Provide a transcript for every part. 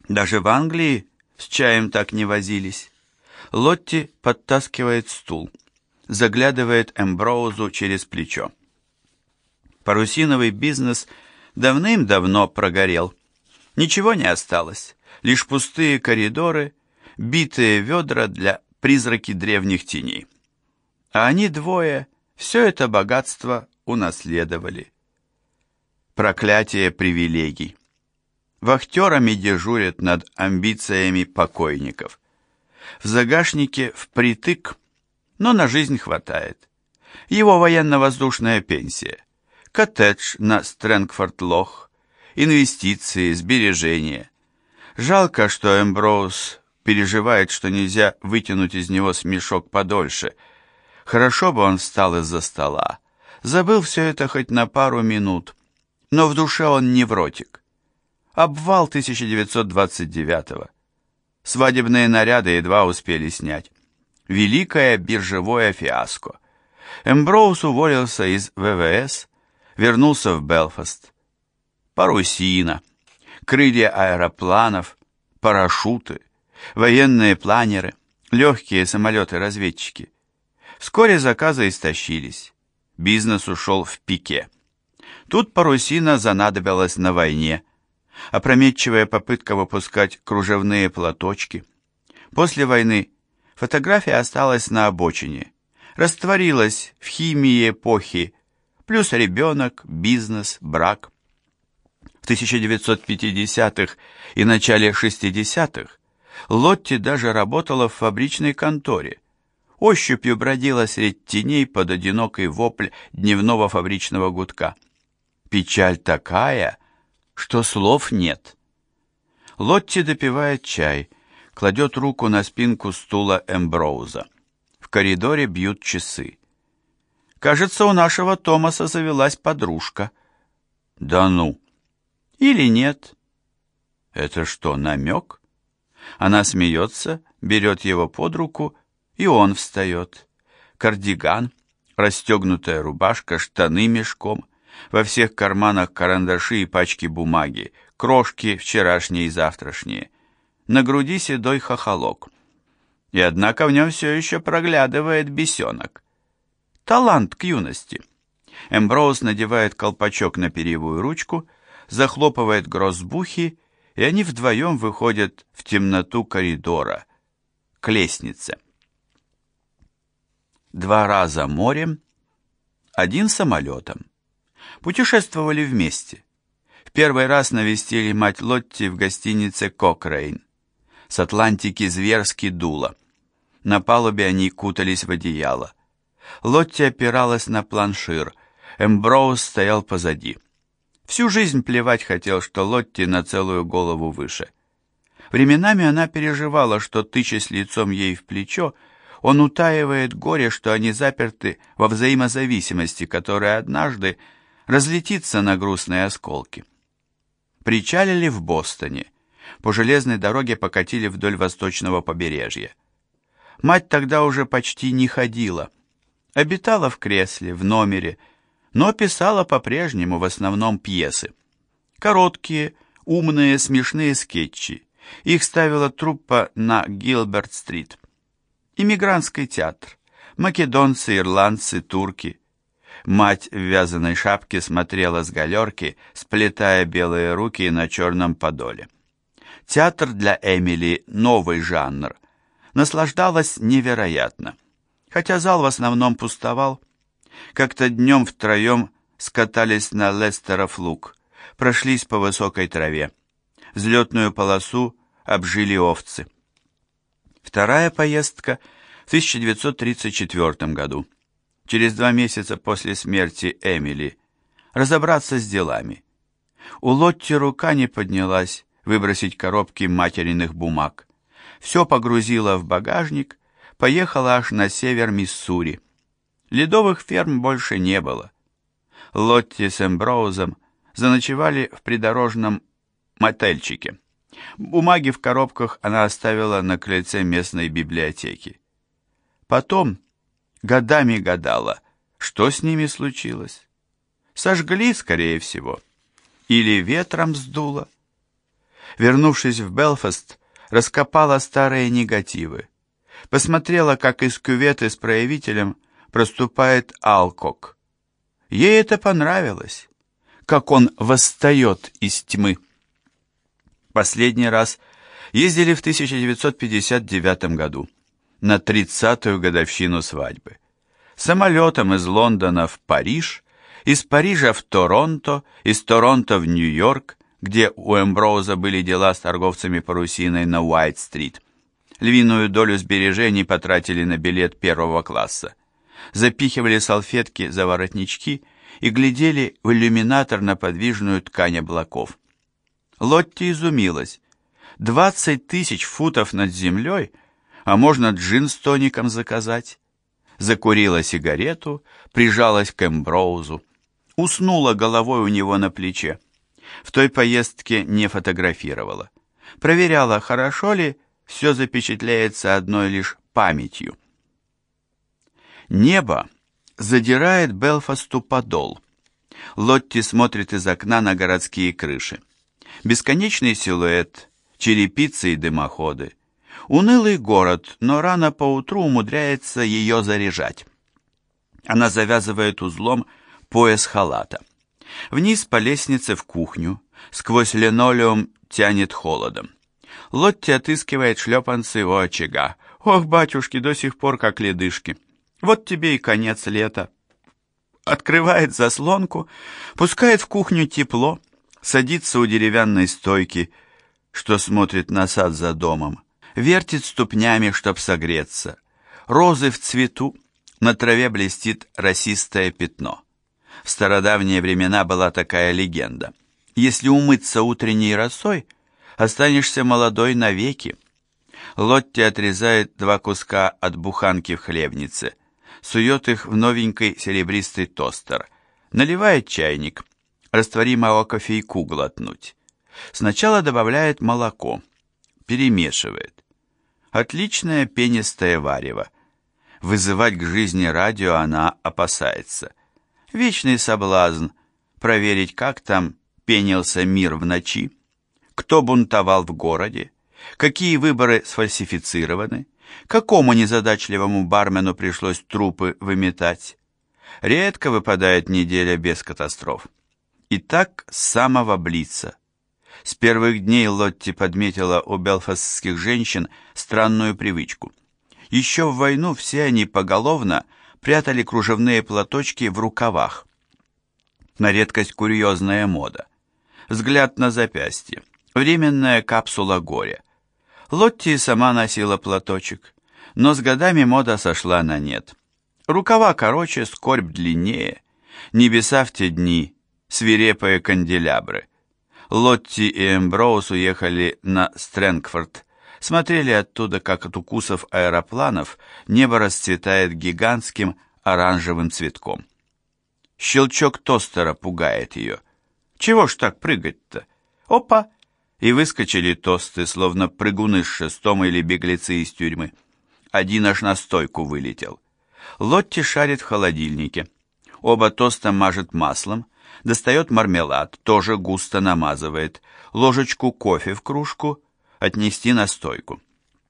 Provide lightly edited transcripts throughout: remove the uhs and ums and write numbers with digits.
Даже в Англии с чаем так не возились. Лотти подтаскивает стул, заглядывает Эмброузу через плечо. Парусиновый бизнес давным-давно прогорел. Ничего не осталось, лишь пустые коридоры, битые ведра для призраки древних теней. А они двое все это богатство унаследовали. Проклятие привилегий. Вахтерами дежурят над амбициями покойников. В загашнике впритык, но на жизнь хватает. Его военно-воздушная пенсия, коттедж на Стрэнгфорд-Лох, инвестиции, сбережения. Жалко, что Эмброуз переживает, что нельзя вытянуть из него смешок подольше. Хорошо бы он встал из-за стола, забыл все это хоть на пару минут, но в душе он невротик. Обвал 1929-го. Свадебные наряды едва успели снять. Великое биржевое фиаско. Эмброуз уволился из ВВС, вернулся в Белфаст. Парусина, крылья аэропланов, парашюты, военные планеры, легкие самолеты-разведчики. Вскоре заказы истощились. Бизнес ушел в пике. Тут парусина занадобилась на войне. Опрометчивая попытка выпускать кружевные платочки. После войны фотография осталась на обочине, растворилась в химии эпохи, плюс ребенок, бизнес, брак. В 1950-х и начале 60-х Лотти даже работала в фабричной конторе, ощупью бродила средь теней под одинокий вопль дневного фабричного гудка. Печаль такая, что слов нет. Лотти допивает чай, кладет руку на спинку стула Эмброуза. В коридоре бьют часы. Кажется, у нашего Томаса завелась подружка. Да ну! Или нет? Это что, намек? Она смеется, берет его под руку, и он встает. Кардиган, расстегнутая рубашка, штаны мешком, во всех карманах карандаши и пачки бумаги, крошки вчерашние и завтрашние. На груди седой хохолок. И однако в нем все еще проглядывает бесенок. Талант к юности. Эмброуз надевает колпачок на перьевую ручку, захлопывает гроссбухи, и они вдвоем выходят в темноту коридора, к лестнице. 2 раза морем, 1 самолетом. Путешествовали вместе. В первый раз навестили мать Лотти в гостинице «Кокрейн». С Атлантики зверски дуло. На палубе они кутались в одеяло. Лотти опиралась на планшир, Эмброуз стоял позади. Всю жизнь плевать хотел, что Лотти на целую голову выше. Временами она переживала, что, тычась лицом ей в плечо, он утаивает горе, что они заперты во взаимозависимости, которая однажды разлетится на грустные осколки. Причалили в Бостоне. По железной дороге покатили вдоль восточного побережья. Мать тогда уже почти не ходила. Обитала в кресле, в номере, но писала по-прежнему в основном пьесы. Короткие, умные, смешные скетчи. Их ставила труппа на Гилберт-стрит. Иммигрантский театр. Македонцы, ирландцы, турки. Мать в вязаной шапке смотрела с галерки, сплетая белые руки на черном подоле. Театр для Эмили — новый жанр. Наслаждалась невероятно. Хотя зал в основном пустовал. Как-то днем втроем скатались на Лестеров луг, прошлись по высокой траве. Взлетную полосу обжили овцы. Вторая поездка в 1934 году. Через 2 месяца после смерти Эмили. Разобраться с делами. У Лотти рука не поднялась выбросить коробки материных бумаг. Все погрузила в багажник, поехала аж на север Миссури. Ледовых ферм больше не было. Лотти с Эмброузом заночевали в придорожном мотельчике. Бумаги в коробках она оставила на крыльце местной библиотеки. Потом годами гадала, что с ними случилось. Сожгли, скорее всего, или ветром сдуло. Вернувшись в Белфаст, раскопала старые негативы. Посмотрела, как из кюветы с проявителем проступает Алкок. Ей это понравилось, как он восстает из тьмы. Последний раз ездили в 1959 году, на 30-ю годовщину свадьбы. Самолетом из Лондона в Париж, из Парижа в Торонто, из Торонто в Нью-Йорк, где у Эмброуза были дела с торговцами парусиной на Уайт-стрит. Львиную долю сбережений потратили на билет первого класса. Запихивали салфетки за воротнички и глядели в иллюминатор на подвижную ткань облаков. Лотти изумилась. 20 тысяч футов над землей, а можно джин с тоником заказать. Закурила сигарету, прижалась к Эмброузу. Уснула головой у него на плече. В той поездке не фотографировала. Проверяла, хорошо ли все запечатляется одной лишь памятью. Небо задирает Белфасту подол. Лотти смотрит из окна на городские крыши. Бесконечный силуэт, черепицы и дымоходы. Унылый город, но рано поутру умудряется ее заряжать. Она завязывает узлом пояс халата. Вниз по лестнице в кухню, сквозь линолеум тянет холодом. Лотти отыскивает шлепанцы у очага. Ох, батюшки, до сих пор как ледышки. Вот тебе и конец лета. Открывает заслонку, пускает в кухню тепло, садится у деревянной стойки, что смотрит на сад за домом, вертит ступнями, чтоб согреться. Розы в цвету, на траве блестит росистое пятно. В стародавние времена была такая легенда. Если умыться утренней росой, останешься молодой навеки. Лотти отрезает 2 куска от буханки в хлебнице, сует их в новенький серебристый тостер, наливает чайник, растворимого кофейку глотнуть. Сначала добавляет молоко, перемешивает. Отличное пенистое варево. Вызывать к жизни радио она опасается. Вечный соблазн проверить, как там пенился мир в ночи, кто бунтовал в городе, какие выборы сфальсифицированы, какому незадачливому бармену пришлось трупы выметать. Редко выпадает неделя без катастроф. И так с самого Блица. С первых дней Лотти подметила у белфастских женщин странную привычку. Еще в войну все они поголовно прятали кружевные платочки в рукавах. На редкость курьезная мода. Взгляд на запястье. Временная капсула горя. Лотти сама носила платочек, но с годами мода сошла на нет. Рукава короче, скорбь длиннее. Небеса в те дни, свирепые канделябры. Лотти и Эмброуз уехали на Стрэнгфорд, смотрели оттуда, как от укусов аэропланов небо расцветает гигантским оранжевым цветком. Щелчок тостера пугает ее. Чего ж так прыгать-то? Опа! И выскочили тосты, словно прыгуны с шестом или беглецы из тюрьмы. Один аж на стойку вылетел. Лотти шарит в холодильнике. Оба тоста мажет маслом, достает мармелад, тоже густо намазывает, ложечку кофе в кружку, отнести на стойку.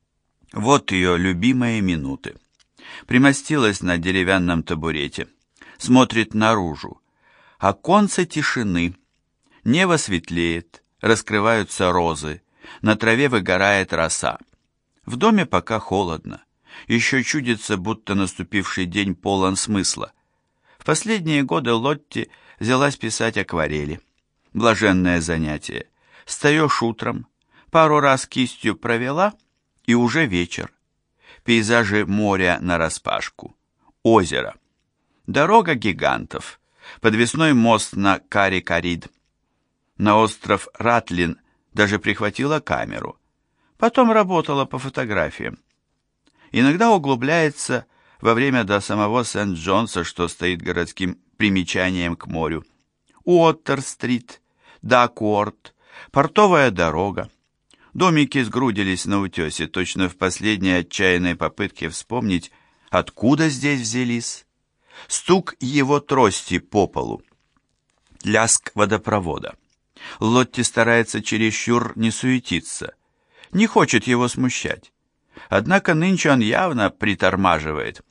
Вот ее любимые минуты. Примостилась на деревянном табурете, смотрит наружу. Оконце тишины, небо светлеет, раскрываются розы, на траве выгорает роса. В доме пока холодно, еще чудится, будто наступивший день полон смысла. В последние годы Лотти взялась писать акварели. Блаженное занятие. Встаешь утром, пару раз кистью провела, и уже вечер. Пейзажи моря нараспашку, озеро, дорога гигантов, подвесной мост на Кари-Карид. На остров Ратлин даже прихватила камеру. Потом работала по фотографиям. Иногда углубляется во время до самого Сент-Джонса, что стоит городским примечанием к морю. Уоттер-стрит, Дакворт, портовая дорога. Домики сгрудились на утесе, точно в последней отчаянной попытке вспомнить, откуда здесь взялись. Стук его трости по полу. Лязг водопровода. Лотти старается чересчур не суетиться, не хочет его смущать. Однако нынче он явно притормаживает.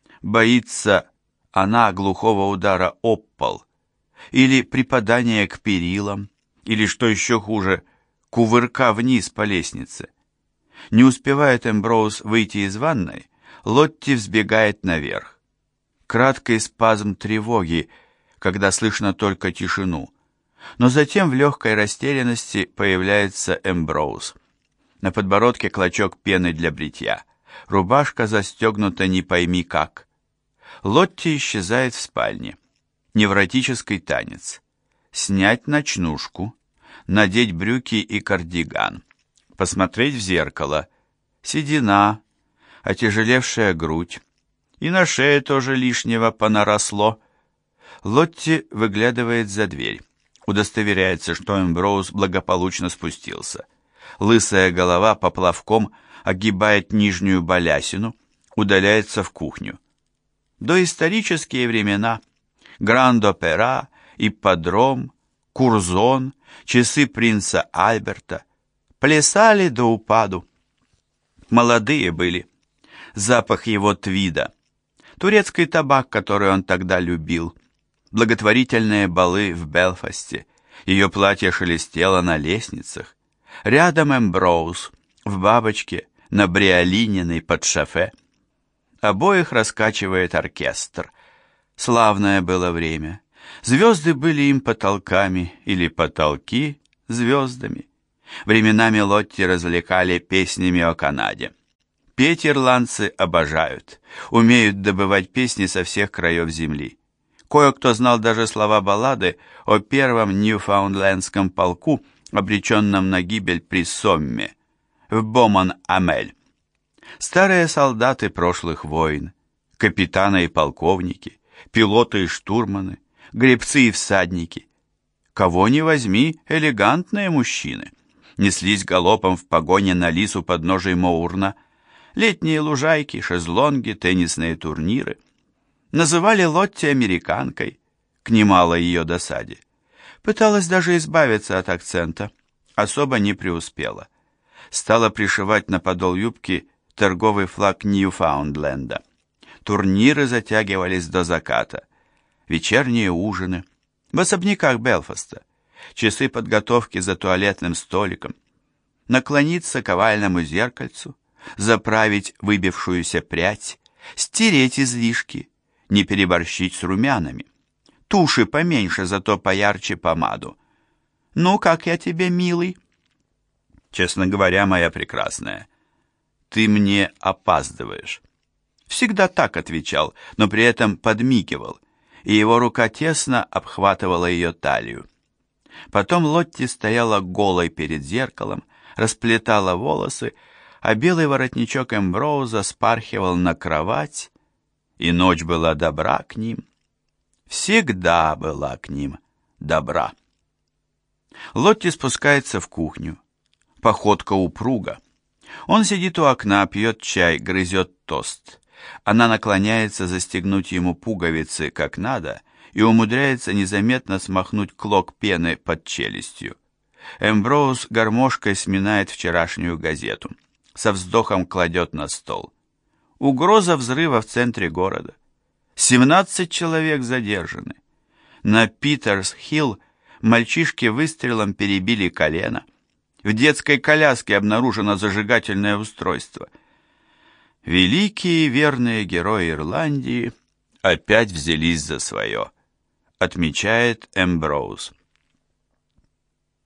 Боится она глухого удара об пол, или припадания к перилам, или, что еще хуже, кувырка вниз по лестнице. Не успевает Эмброуз выйти из ванной, Лотти взбегает наверх. Краткий спазм тревоги, когда слышно только тишину, но затем в легкой растерянности появляется Эмброуз. На подбородке клочок пены для бритья, рубашка застегнута не пойми как. Лотти исчезает в спальне. Невротический танец. Снять ночнушку, надеть брюки и кардиган, посмотреть в зеркало. Седина, отяжелевшая грудь, и на шее тоже лишнего понаросло. Лотти выглядывает за дверь, удостоверяется, что Эмброуз благополучно спустился. Лысая голова поплавком огибает нижнюю балясину, удаляется в кухню. Доисторические времена. Гранд-опера, ипподром, Курзон, часы принца Альберта. Плясали до упаду. Молодые были. Запах его твида. Турецкий табак, который он тогда любил. Благотворительные балы в Белфасте. Ее платье шелестело на лестницах. Рядом Эмброуз, в бабочке, на бриолининой под шофе. Обоих раскачивает оркестр. Славное было время. Звезды были им потолками, или потолки звездами. Временами Лотти развлекали песнями о Канаде. Петь ирландцы обожают, умеют добывать песни со всех краев земли. Кое-кто знал даже слова баллады о первом Ньюфаундлендском полку, обреченном на гибель при Сомме, в Боман-Амель. Старые солдаты прошлых войн, капитаны и полковники, пилоты и штурманы, гребцы и всадники. Кого ни возьми, элегантные мужчины. Неслись галопом в погоне на лис у подножия Моурна. Летние лужайки, шезлонги, теннисные турниры. Называли Лотти американкой, к немалой ее досаде. Пыталась даже избавиться от акцента, особо не преуспела. Стала пришивать на подол юбки торговый флаг Ньюфаундленда. Турниры затягивались до заката. Вечерние ужины. В особняках Белфаста. Часы подготовки за туалетным столиком. Наклониться к овальному зеркальцу. Заправить выбившуюся прядь. Стереть излишки. Не переборщить с румянами. Туши поменьше, зато поярче помаду. «Ну, как я тебе, милый?» «Честно говоря, моя прекрасная, ты мне опаздываешь». Всегда так отвечал, но при этом подмигивал, и его рука тесно обхватывала ее талию. Потом Лотти стояла голой перед зеркалом, расплетала волосы, а белый воротничок Эмброуза спархивал на кровать, и ночь была добра к ним. Всегда была к ним добра. Лотти спускается в кухню. Походка упруга. Он сидит у окна, пьет чай, грызет тост. Она наклоняется застегнуть ему пуговицы как надо и умудряется незаметно смахнуть клок пены под челюстью. Эмброуз гармошкой сминает вчерашнюю газету. Со вздохом кладет на стол. Угроза взрыва в центре города. 17 человек задержаны. На Питерс-Хилл мальчишки выстрелом перебили колено. В детской коляске обнаружено зажигательное устройство. Великие верные герои Ирландии опять взялись за свое, отмечает Эмброуз.